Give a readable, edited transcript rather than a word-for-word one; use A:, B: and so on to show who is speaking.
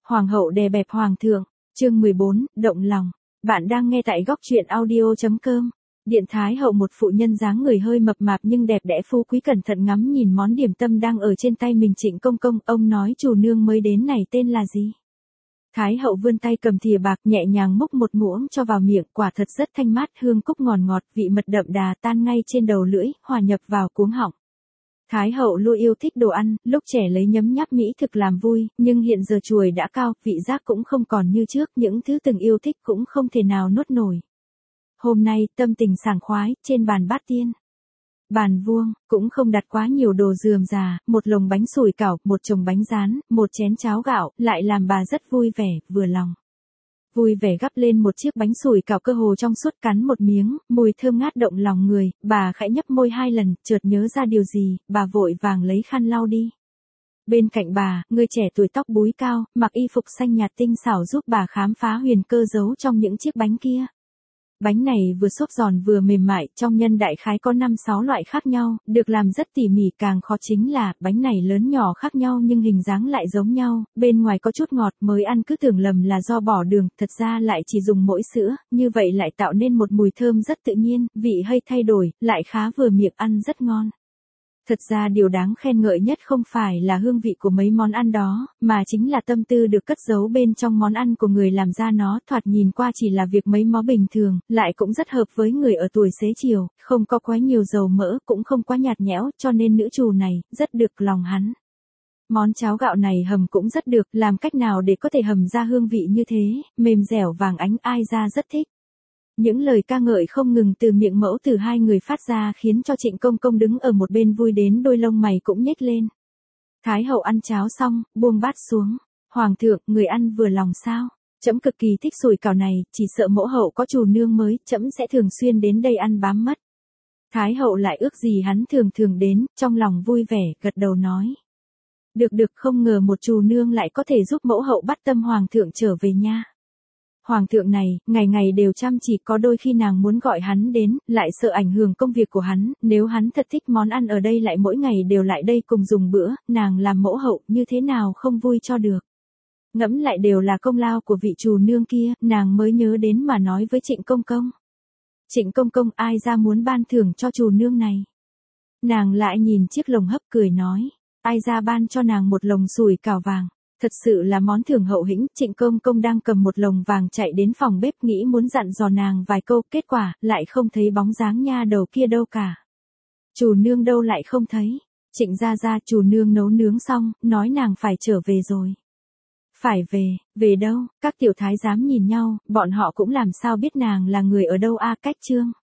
A: Hoàng hậu đè bẹp hoàng thượng, chương 14, động lòng. Bạn đang nghe tại góc truyện audio.com. Điện Thái hậu một phụ nhân dáng người hơi mập mạp nhưng đẹp đẽ phú quý cẩn thận ngắm nhìn món điểm tâm đang ở trên tay mình. Trịnh công công, ông nói chủ nương mới đến này tên là gì? Thái hậu vươn tay cầm thìa bạc nhẹ nhàng múc một muỗng cho vào miệng, quả thật rất thanh mát, hương cúc ngọt ngọt, vị mật đậm đà tan ngay trên đầu lưỡi, hòa nhập vào cuống họng. Thái hậu luôn yêu thích đồ ăn, lúc trẻ lấy nhấm nháp mỹ thực làm vui, nhưng hiện giờ chuồi đã cao, vị giác cũng không còn như trước, những thứ từng yêu thích cũng không thể nào nuốt nổi. Hôm nay, tâm tình sảng khoái, trên bàn bát tiên. Bàn vuông, cũng không đặt quá nhiều đồ rườm rà, một lồng bánh sủi cảo, một chồng bánh rán, một chén cháo gạo, lại làm bà rất vui vẻ, vừa lòng. Vui vẻ gắp lên một chiếc bánh sủi cảo cơ hồ trong suốt, cắn một miếng, mùi thơm ngát động lòng người, bà khẽ nhấp môi 2 lần, chợt nhớ ra điều gì, bà vội vàng lấy khăn lau đi. Bên cạnh bà, người trẻ tuổi tóc búi cao, mặc y phục xanh nhạt tinh xảo giúp bà khám phá huyền cơ giấu trong những chiếc bánh kia. Bánh này vừa xốp giòn vừa mềm mại, trong nhân đại khái có 5-6 loại khác nhau, được làm rất tỉ mỉ, càng khó chính là, bánh này lớn nhỏ khác nhau nhưng hình dáng lại giống nhau, bên ngoài có chút ngọt, mới ăn cứ tưởng lầm là do bỏ đường, thật ra lại chỉ dùng mỗi sữa, như vậy lại tạo nên một mùi thơm rất tự nhiên, vị hơi thay đổi, lại khá vừa miệng, ăn rất ngon. Thật ra điều đáng khen ngợi nhất không phải là hương vị của mấy món ăn đó, mà chính là tâm tư được cất giấu bên trong món ăn của người làm ra nó, thoạt nhìn qua chỉ là việc mấy món bình thường, lại cũng rất hợp với người ở tuổi xế chiều, không có quá nhiều dầu mỡ, cũng không quá nhạt nhẽo, cho nên nữ chủ này, rất được lòng hắn. Món cháo gạo này hầm cũng rất được, làm cách nào để có thể hầm ra hương vị như thế, mềm dẻo vàng ánh, ai ra rất thích. Những lời ca ngợi không ngừng từ miệng mẫu tử hai người phát ra khiến cho Trịnh công công đứng ở một bên vui đến đôi lông mày cũng nhếch lên. Thái hậu ăn cháo xong, buông bát xuống. Hoàng thượng, người ăn vừa lòng sao? Trẫm cực kỳ thích sủi cảo này, chỉ sợ mẫu hậu có chủ nương mới, trẫm sẽ thường xuyên đến đây ăn bám mất. Thái hậu lại ước gì hắn thường thường đến, trong lòng vui vẻ, gật đầu nói. Được, không ngờ một chủ nương lại có thể giúp mẫu hậu bắt tâm hoàng thượng trở về nha. Hoàng thượng này, ngày ngày đều chăm chỉ, có đôi khi nàng muốn gọi hắn đến, lại sợ ảnh hưởng công việc của hắn, nếu hắn thật thích món ăn ở đây lại mỗi ngày đều lại đây cùng dùng bữa, nàng làm mẫu hậu như thế nào không vui cho được. Ngẫm lại đều là công lao của vị chủ nương kia, nàng mới nhớ đến mà nói với Trịnh công công. Trịnh công công, ai ra muốn ban thưởng cho chủ nương này? Nàng lại nhìn chiếc lồng hấp cười nói, ai ra ban cho nàng một lồng sủi cảo vàng. Thật sự là món thưởng hậu hĩnh. Trịnh công công đang cầm một lồng vàng chạy đến phòng bếp nghĩ muốn dặn dò nàng vài câu, kết quả, lại không thấy bóng dáng nha đầu kia đâu cả. Chủ nương đâu lại không thấy. Trịnh gia chủ nương nấu nướng xong, nói nàng phải trở về rồi. Phải về đâu? Các tiểu thái giám nhìn nhau, bọn họ cũng làm sao biết nàng là người ở đâu a. Cách chương.